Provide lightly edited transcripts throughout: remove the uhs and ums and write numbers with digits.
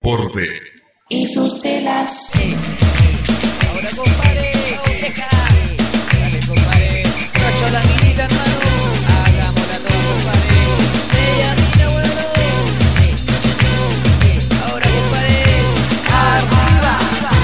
por D. Y sus telas. Ahora compadre, deja. Dale compadre, cacho a la minita hermano. Hagámosla toda compadre. Ella mina bueno. Ahora compadre, arriba.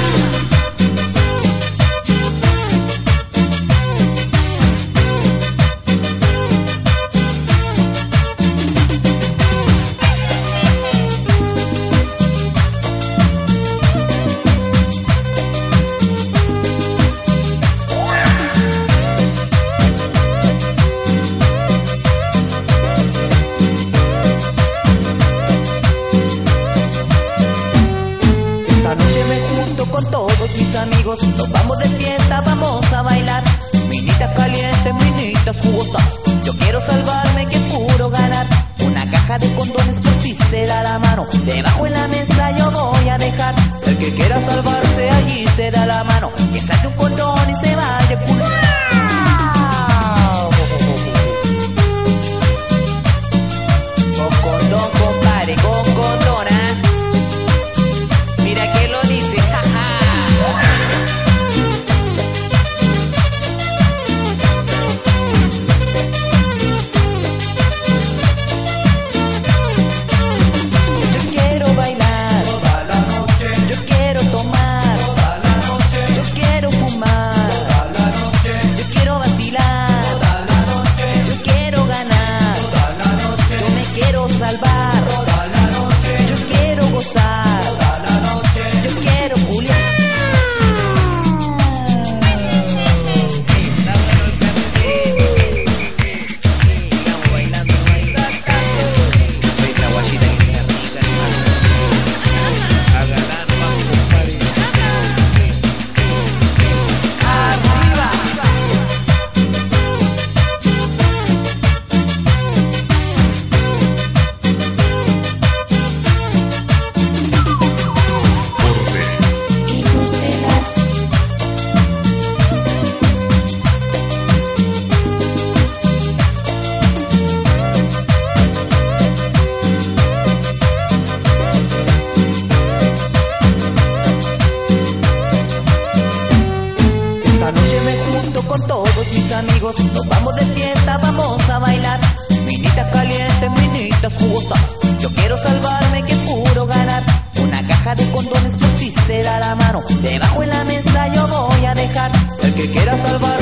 Con todos mis amigos nos vamos de fiesta, vamos a bailar. Minitas calientes, minitas jugosas, yo quiero salvarme que puro ganar. Una caja de condones por si se da la mano, debajo en la mesa yo voy a dejar. El que quiera salvarse allí se da la mano, que saque un condón y se vaya culo. Con condón compadre, con condón, mira que lo dice, jaja. Yo quiero bailar toda la noche, yo quiero tomar toda la noche, yo quiero fumar toda la noche, yo quiero vacilar toda la noche, yo quiero ganar toda la noche, yo me quiero salvar toda la noche, yo quiero gozar toda la noche, yo quiero culiar. Está bueno el carretito. Estamos bailando, bailando. Esta guachita que está rica, hermano. A ganar, vamos, compadre. Arriba. Por D. Y sus telas. Esta noche me junto con todos mis amigos, nos vamos de fiesta, vamos a bailar. Minitas calientes, minitas jugosas, yo quiero salvarme que puro ganar. Una caja de condones por si se da la mano, debajo en la mesa yo voy a dejar. El que quiera salvar